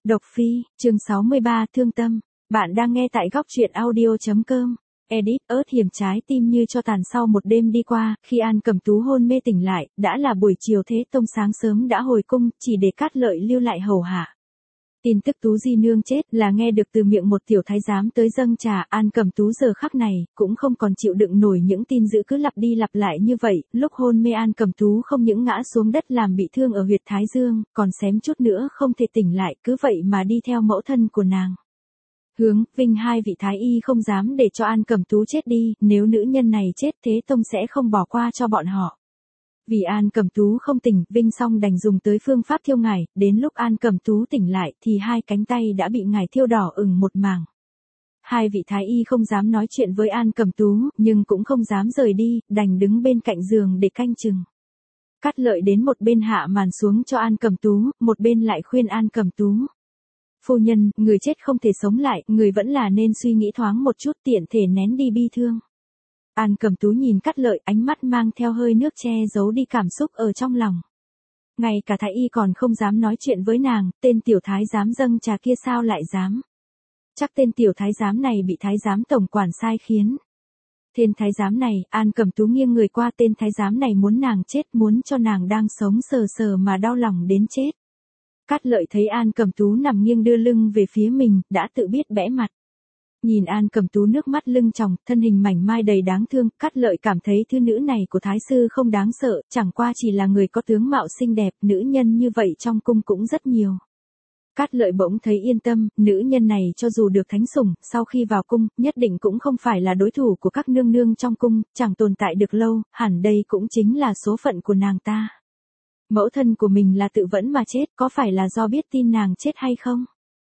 Độc Phi, chương 63, Thương Tâm. Bạn đang nghe tại góc truyện audio.com. Edit, ớt hiểm trái tim như cho tàn sau một đêm đi qua, khi An Cẩm Tú hôn mê tỉnh lại, đã là buổi chiều Thế Tông sáng sớm đã hồi cung, chỉ để Cát Lợi lưu lại hầu hạ. Tin tức Tú Di Nương chết là nghe được từ miệng một tiểu thái giám tới dâng trà. An Cẩm Tú giờ khắc này, cũng không còn chịu đựng nổi những tin dữ cứ lặp đi lặp lại như vậy. Lúc hôn mê An Cẩm Tú không những ngã xuống đất làm bị thương ở huyệt thái dương, còn xém chút nữa không thể tỉnh lại, cứ vậy mà đi theo mẫu thân của nàng. Hướng, Vinh hai vị thái y không dám để cho An Cẩm Tú chết đi, nếu nữ nhân này chết Thế Tông sẽ không bỏ qua cho bọn họ. Vì An Cẩm Tú không tỉnh, Vinh Song đành dùng tới phương pháp thiêu ngải, đến lúc An Cẩm Tú tỉnh lại thì hai cánh tay đã bị ngải thiêu đỏ ửng một mảng. Hai vị thái y không dám nói chuyện với An Cẩm Tú, nhưng cũng không dám rời đi, đành đứng bên cạnh giường để canh chừng. Cát Lợi đến một bên hạ màn xuống cho An Cẩm Tú, một bên lại khuyên An Cẩm Tú. Phu nhân, người chết không thể sống lại, người vẫn là nên suy nghĩ thoáng một chút, tiện thể nén đi bi thương. An Cẩm Tú nhìn Cát Lợi, ánh mắt mang theo hơi nước che giấu đi cảm xúc ở trong lòng. Ngay cả thái y còn không dám nói chuyện với nàng, tên tiểu thái giám dâng trà kia sao lại dám. Chắc tên tiểu thái giám này bị thái giám tổng quản sai khiến. Tên thái giám này, An Cẩm Tú nghiêng người qua, tên thái giám này muốn nàng chết, muốn cho nàng đang sống sờ sờ mà đau lòng đến chết. Cát Lợi thấy An Cẩm Tú nằm nghiêng đưa lưng về phía mình, đã tự biết bẽ mặt. Nhìn An Cẩm Tú nước mắt lưng tròng, thân hình mảnh mai đầy đáng thương, Cát Lợi cảm thấy thứ nữ này của thái sư không đáng sợ, chẳng qua chỉ là người có tướng mạo xinh đẹp, nữ nhân như vậy trong cung cũng rất nhiều. Cát Lợi bỗng thấy yên tâm, nữ nhân này cho dù được thánh sủng, sau khi vào cung, nhất định cũng không phải là đối thủ của các nương nương trong cung, chẳng tồn tại được lâu, hẳn đây cũng chính là số phận của nàng ta. Mẫu thân của mình là tự vẫn mà chết, có phải là do biết tin nàng chết hay không?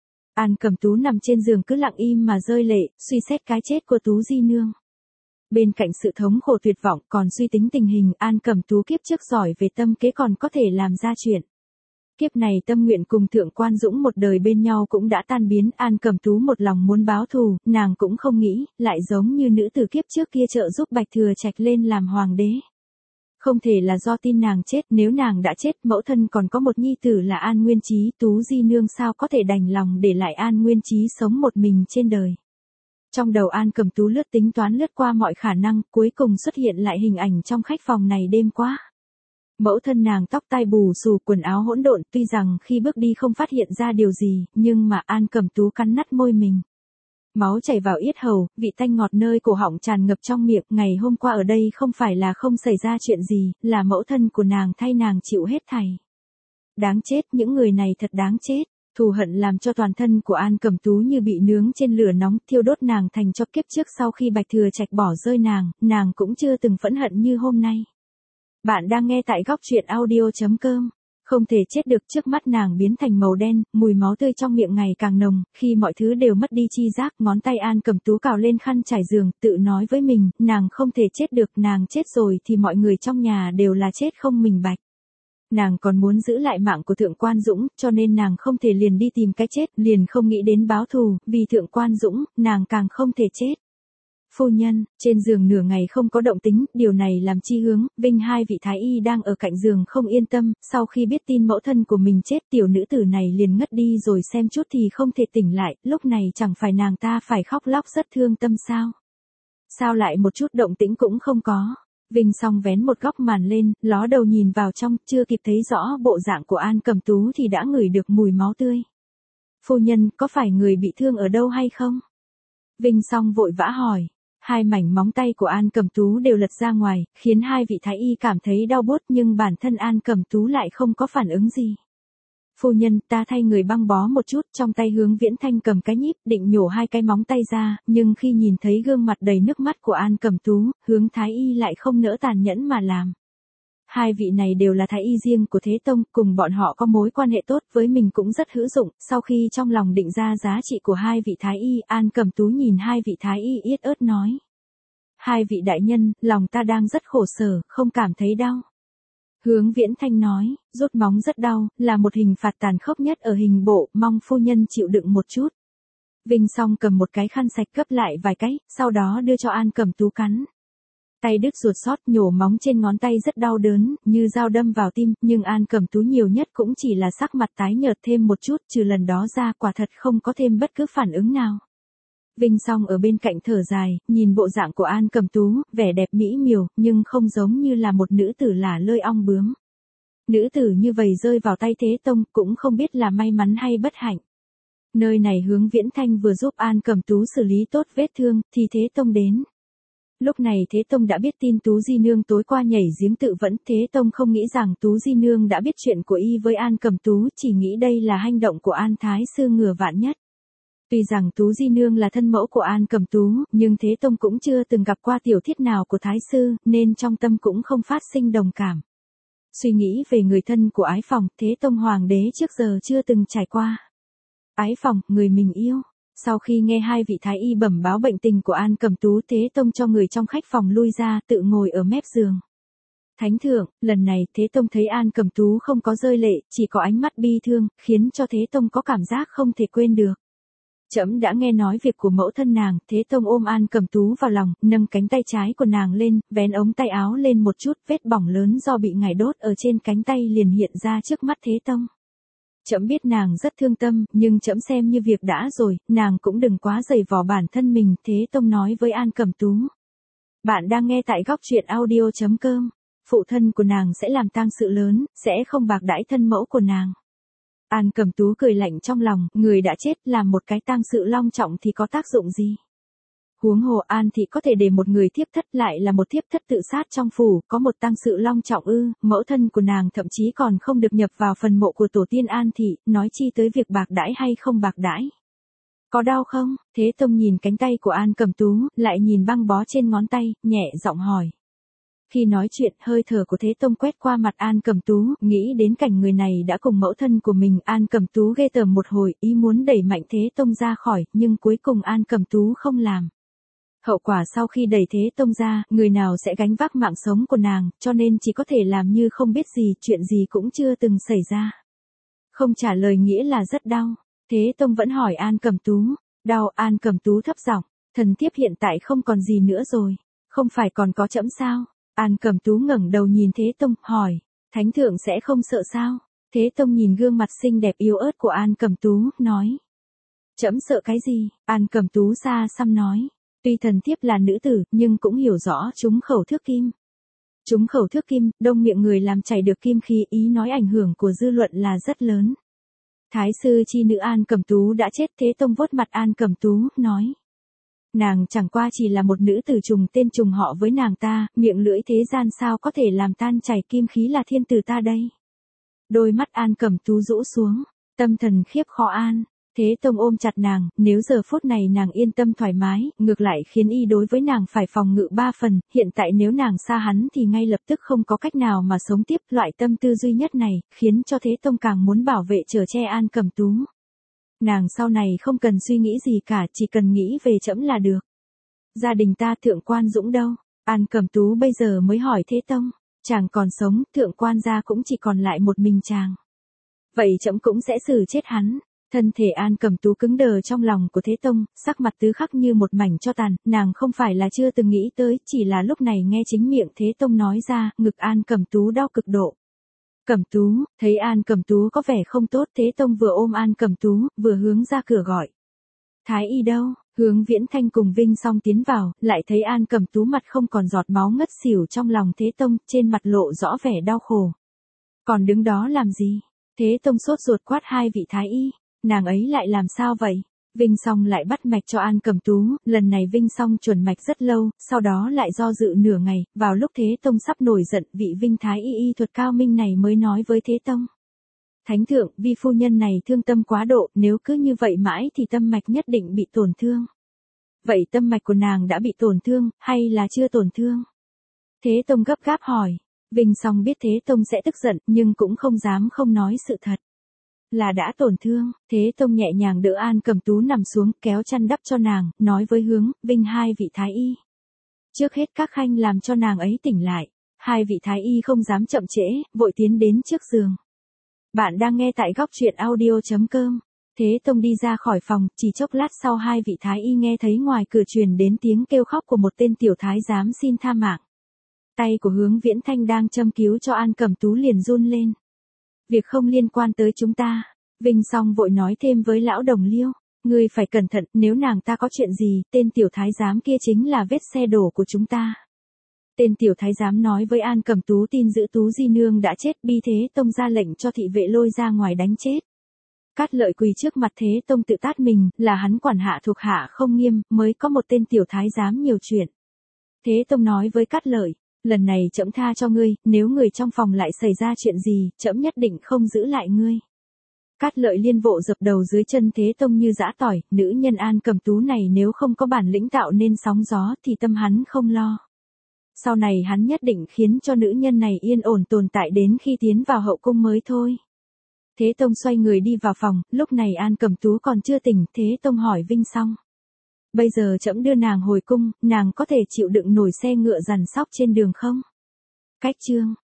An Cẩm Tú nằm trên giường cứ lặng im mà rơi lệ, suy xét cái chết của Tú Di Nương. Bên cạnh sự thống khổ tuyệt vọng còn suy tính tình hình, An Cẩm Tú kiếp trước giỏi về tâm kế còn có thể làm ra chuyện. Kiếp này tâm nguyện cùng Thượng Quan Dũng một đời bên nhau cũng đã tan biến, An Cẩm Tú một lòng muốn báo thù, nàng cũng không nghĩ, lại giống như nữ tử kiếp trước kia trợ giúp Bạch Thừa Trạch lên làm hoàng đế. Không thể là do tin nàng chết, nếu nàng đã chết, mẫu thân còn có một nhi tử là An Nguyên Chí, Tú Di Nương sao có thể đành lòng để lại An Nguyên Chí sống một mình trên đời. Trong đầu An Cẩm Tú tính toán lướt qua mọi khả năng, cuối cùng xuất hiện lại hình ảnh trong khách phòng này đêm qua. Mẫu thân nàng tóc tai bù xù, quần áo hỗn độn, tuy rằng khi bước đi không phát hiện ra điều gì, nhưng mà An Cẩm Tú cắn nát môi mình. Máu chảy vào yết hầu, vị tanh ngọt nơi cổ họng tràn ngập trong miệng, ngày hôm qua ở đây không phải là không xảy ra chuyện gì, là mẫu thân của nàng thay nàng chịu hết thảy. Đáng chết, những người này thật đáng chết, thù hận làm cho toàn thân của An Cẩm Tú như bị nướng trên lửa nóng, thiêu đốt nàng thành cho kiếp trước sau khi Bạch Thừa Trạch bỏ rơi nàng cũng chưa từng phẫn hận như hôm nay. Bạn đang nghe tại góc truyện audio.com. Không thể chết được, trước mắt nàng biến thành màu đen, mùi máu tươi trong miệng ngày càng nồng, khi mọi thứ đều mất đi chi giác, ngón tay An Cẩm Tú cào lên khăn trải giường, tự nói với mình, nàng không thể chết được, nàng chết rồi thì mọi người trong nhà đều là chết không minh bạch. Nàng còn muốn giữ lại mạng của Thượng Quan Dũng, cho nên nàng không thể liền đi tìm cái chết, liền không nghĩ đến báo thù, vì Thượng Quan Dũng, nàng càng không thể chết. Phu nhân, trên giường nửa ngày không có động tính, điều này làm Chi Hướng, Vinh hai vị thái y đang ở cạnh giường không yên tâm, sau khi biết tin mẫu thân của mình chết, tiểu nữ tử này liền ngất đi rồi xem chút thì không thể tỉnh lại, lúc này chẳng phải nàng ta phải khóc lóc rất thương tâm sao? Sao lại một chút động tĩnh cũng không có? Vinh Song vén một góc màn lên, ló đầu nhìn vào trong, chưa kịp thấy rõ bộ dạng của An Cẩm Tú thì đã ngửi được mùi máu tươi. Phu nhân, có phải người bị thương ở đâu hay không? Vinh Song vội vã hỏi. Hai mảnh móng tay của An Cẩm Tú đều lật ra ngoài, khiến hai vị thái y cảm thấy đau buốt, nhưng bản thân An Cẩm Tú lại không có phản ứng gì. Phu nhân, ta thay người băng bó một chút, trong tay Hướng Viễn Thanh cầm cái nhíp, định nhổ hai cái móng tay ra, nhưng khi nhìn thấy gương mặt đầy nước mắt của An Cẩm Tú, Hướng thái y lại không nỡ tàn nhẫn mà làm. Hai vị này đều là thái y riêng của Thế Tông, cùng bọn họ có mối quan hệ tốt, với mình cũng rất hữu dụng, sau khi trong lòng định ra giá trị của hai vị thái y, An Cẩm Tú nhìn hai vị thái y yết ớt nói. Hai vị đại nhân, lòng ta đang rất khổ sở, không cảm thấy đau. Hướng Viễn Thanh nói, rút móng rất đau, là một hình phạt tàn khốc nhất ở hình bộ, mong phu nhân chịu đựng một chút. Vinh Song cầm một cái khăn sạch cấp lại vài cái, sau đó đưa cho An Cẩm Tú cắn. Tay đứt ruột sót, nhổ móng trên ngón tay rất đau đớn, như dao đâm vào tim, nhưng An Cẩm Tú nhiều nhất cũng chỉ là sắc mặt tái nhợt thêm một chút, trừ lần đó ra quả thật không có thêm bất cứ phản ứng nào. Vinh Song ở bên cạnh thở dài, nhìn bộ dạng của An Cẩm Tú, vẻ đẹp mỹ miều, nhưng không giống như là một nữ tử lả lơi ong bướm. Nữ tử như vậy rơi vào tay Thế Tông, cũng không biết là may mắn hay bất hạnh. Nơi này Hướng Viễn Thanh vừa giúp An Cẩm Tú xử lý tốt vết thương, thì Thế Tông đến. Lúc này Thế Tông đã biết tin Tú Di Nương tối qua nhảy giếng tự vẫn, Thế Tông không nghĩ rằng Tú Di Nương đã biết chuyện của y với An Cẩm Tú, chỉ nghĩ đây là hành động của An Thái Sư ngừa vạn nhất. Tuy rằng Tú Di Nương là thân mẫu của An Cẩm Tú, nhưng Thế Tông cũng chưa từng gặp qua tiểu thiết nào của Thái Sư, nên trong tâm cũng không phát sinh đồng cảm. Suy nghĩ về người thân của Ái Phòng, Thế Tông Hoàng đế trước giờ chưa từng trải qua. Ái Phòng, người mình yêu. Sau khi nghe hai vị thái y bẩm báo bệnh tình của An Cẩm Tú, Thế Tông cho người trong khách phòng lui ra, tự ngồi ở mép giường. Thánh thượng, lần này Thế Tông thấy An Cẩm Tú không có rơi lệ, chỉ có ánh mắt bi thương, khiến cho Thế Tông có cảm giác không thể quên được. Trẫm đã nghe nói việc của mẫu thân nàng. Thế Tông ôm An Cẩm Tú vào lòng, nâng cánh tay trái của nàng lên, vén ống tay áo lên một chút, vết bỏng lớn do bị ngải đốt ở trên cánh tay liền hiện ra trước mắt Thế Tông. Trẫm biết nàng rất thương tâm, nhưng trẫm xem như việc đã rồi, nàng cũng đừng quá dày vò bản thân mình, Thế Tông nói với An Cẩm Tú. Bạn đang nghe tại góc truyện audio.com. Phụ thân của nàng sẽ làm tang sự lớn, sẽ không bạc đãi thân mẫu của nàng. An Cẩm Tú cười lạnh trong lòng, người đã chết, làm một cái tang sự long trọng thì có tác dụng gì? Huống hồ An thị có thể để một người thiếp thất lại là một thiếp thất tự sát trong phủ, có một tang sự long trọng ư? Mẫu thân của nàng thậm chí còn không được nhập vào phần mộ của tổ tiên An thị, nói chi tới việc bạc đãi hay không bạc đãi. Có đau không? Thế Tông nhìn cánh tay của An Cẩm Tú, lại nhìn băng bó trên ngón tay, nhẹ giọng hỏi. Khi nói chuyện, hơi thở của Thế Tông quét qua mặt An Cẩm Tú, nghĩ đến cảnh người này đã cùng mẫu thân của mình. An Cẩm Tú ghê tởm một hồi, ý muốn đẩy mạnh Thế Tông ra khỏi, nhưng cuối cùng An Cẩm Tú không làm. Hậu quả sau khi đẩy Thế Tông ra, người nào sẽ gánh vác mạng sống của nàng, cho nên chỉ có thể làm như không biết gì, chuyện gì cũng chưa từng xảy ra. Không trả lời nghĩa là rất đau. Thế Tông vẫn hỏi An Cẩm Tú. Đau? An Cẩm Tú thấp giọng. Thần thiếp hiện tại không còn gì nữa rồi. Không phải còn có trẫm sao? An Cẩm Tú ngẩng đầu nhìn Thế Tông, hỏi. Thánh thượng sẽ không sợ sao? Thế Tông nhìn gương mặt xinh đẹp yếu ớt của An Cẩm Tú, nói. Trẫm sợ cái gì? An Cẩm Tú xa xăm nói. Tuy thần thiếp là nữ tử, nhưng cũng hiểu rõ trúng khẩu thước kim. Trúng khẩu thước kim, đông miệng người làm chảy được kim khí, ý nói ảnh hưởng của dư luận là rất lớn. Thái sư chi nữ An Cẩm Tú đã chết. Thế Tông vuốt mặt An Cẩm Tú, nói. Nàng chẳng qua chỉ là một nữ tử trùng tên trùng họ với nàng ta, miệng lưỡi thế gian sao có thể làm tan chảy kim khí là thiên tử ta đây. Đôi mắt An Cẩm Tú rũ xuống, tâm thần khiếp khó an. Thế Tông ôm chặt nàng, nếu giờ phút này nàng yên tâm thoải mái, ngược lại khiến y đối với nàng phải phòng ngự 3 phần, hiện tại nếu nàng xa hắn thì ngay lập tức không có cách nào mà sống tiếp. Loại tâm tư duy nhất này, khiến cho Thế Tông càng muốn bảo vệ chở che An Cẩm Tú. Nàng sau này không cần suy nghĩ gì cả, chỉ cần nghĩ về trẫm là được. Gia đình ta Thượng Quan Dũng đâu? An Cẩm Tú bây giờ mới hỏi Thế Tông. Chàng còn sống, Thượng Quan gia cũng chỉ còn lại một mình chàng. Vậy trẫm cũng sẽ xử chết hắn. Thân thể An Cẩm Tú cứng đờ trong lòng của Thế Tông, sắc mặt tứ khắc như một mảnh tro tàn, nàng không phải là chưa từng nghĩ tới, chỉ là lúc này nghe chính miệng Thế Tông nói ra, ngực An Cẩm Tú đau cực độ. Cẩm Tú, thấy An Cẩm Tú có vẻ không tốt, Thế Tông vừa ôm An Cẩm Tú, vừa hướng ra cửa gọi. Thái y đâu? Hướng Viễn Thanh cùng Vinh Song tiến vào, lại thấy An Cẩm Tú mặt không còn giọt máu, ngất xỉu trong lòng Thế Tông, trên mặt lộ rõ vẻ đau khổ. Còn đứng đó làm gì? Thế Tông sốt ruột quát hai vị thái y. Nàng ấy lại làm sao vậy? Vinh Song lại bắt mạch cho An Cẩm Tú, lần này Vinh Song chuẩn mạch rất lâu, sau đó lại do dự nửa ngày, vào lúc Thế Tông sắp nổi giận, vị Vinh Thái y thuật cao minh này mới nói với Thế Tông. Thánh thượng, vi phu nhân này thương tâm quá độ, nếu cứ như vậy mãi thì tâm mạch nhất định bị tổn thương. Vậy tâm mạch của nàng đã bị tổn thương, hay là chưa tổn thương? Thế Tông gấp gáp hỏi. Vinh Song biết Thế Tông sẽ tức giận, nhưng cũng không dám không nói sự thật. Là đã tổn thương. Thế Tông nhẹ nhàng đỡ An Cẩm Tú nằm xuống, kéo chăn đắp cho nàng, nói với Hướng, Vinh hai vị thái y. Trước hết các khanh làm cho nàng ấy tỉnh lại. Hai vị thái y không dám chậm trễ, vội tiến đến trước giường. Bạn đang nghe tại góc truyện audio.com. Thế Tông đi ra khỏi phòng, chỉ chốc lát sau hai vị thái y nghe thấy ngoài cửa truyền đến tiếng kêu khóc của một tên tiểu thái giám xin tha mạng. Tay của Hướng Viễn Thanh đang châm cứu cho An Cẩm Tú liền run lên. Việc không liên quan tới chúng ta. Vinh Song vội nói thêm với lão đồng Liêu. Ngươi phải cẩn thận, nếu nàng ta có chuyện gì, tên tiểu thái giám kia chính là vết xe đổ của chúng ta. Tên tiểu thái giám nói với An Cẩm Tú tin giữ Tú Di Nương đã chết, Bi Thế Tông ra lệnh cho thị vệ lôi ra ngoài đánh chết. Cát Lợi quỳ trước mặt Thế Tông tự tát mình, là hắn quản hạ thuộc hạ không nghiêm, mới có một tên tiểu thái giám nhiều chuyện. Thế Tông nói với Cát Lợi, lần này trẫm tha cho ngươi, nếu người trong phòng lại xảy ra chuyện gì, trẫm nhất định không giữ lại ngươi. Cát Lợi liên vộ dập đầu dưới chân Thế Tông như giã tỏi, nữ nhân An Cẩm Tú này nếu không có bản lĩnh tạo nên sóng gió thì tâm hắn không lo. Sau này hắn nhất định khiến cho nữ nhân này yên ổn tồn tại đến khi tiến vào hậu cung mới thôi. Thế Tông xoay người đi vào phòng, lúc này An Cẩm Tú còn chưa tỉnh, Thế Tông hỏi Vinh Song. Bây giờ trẫm đưa nàng hồi cung, nàng có thể chịu đựng nổi xe ngựa giằn xóc trên đường không? Cách chương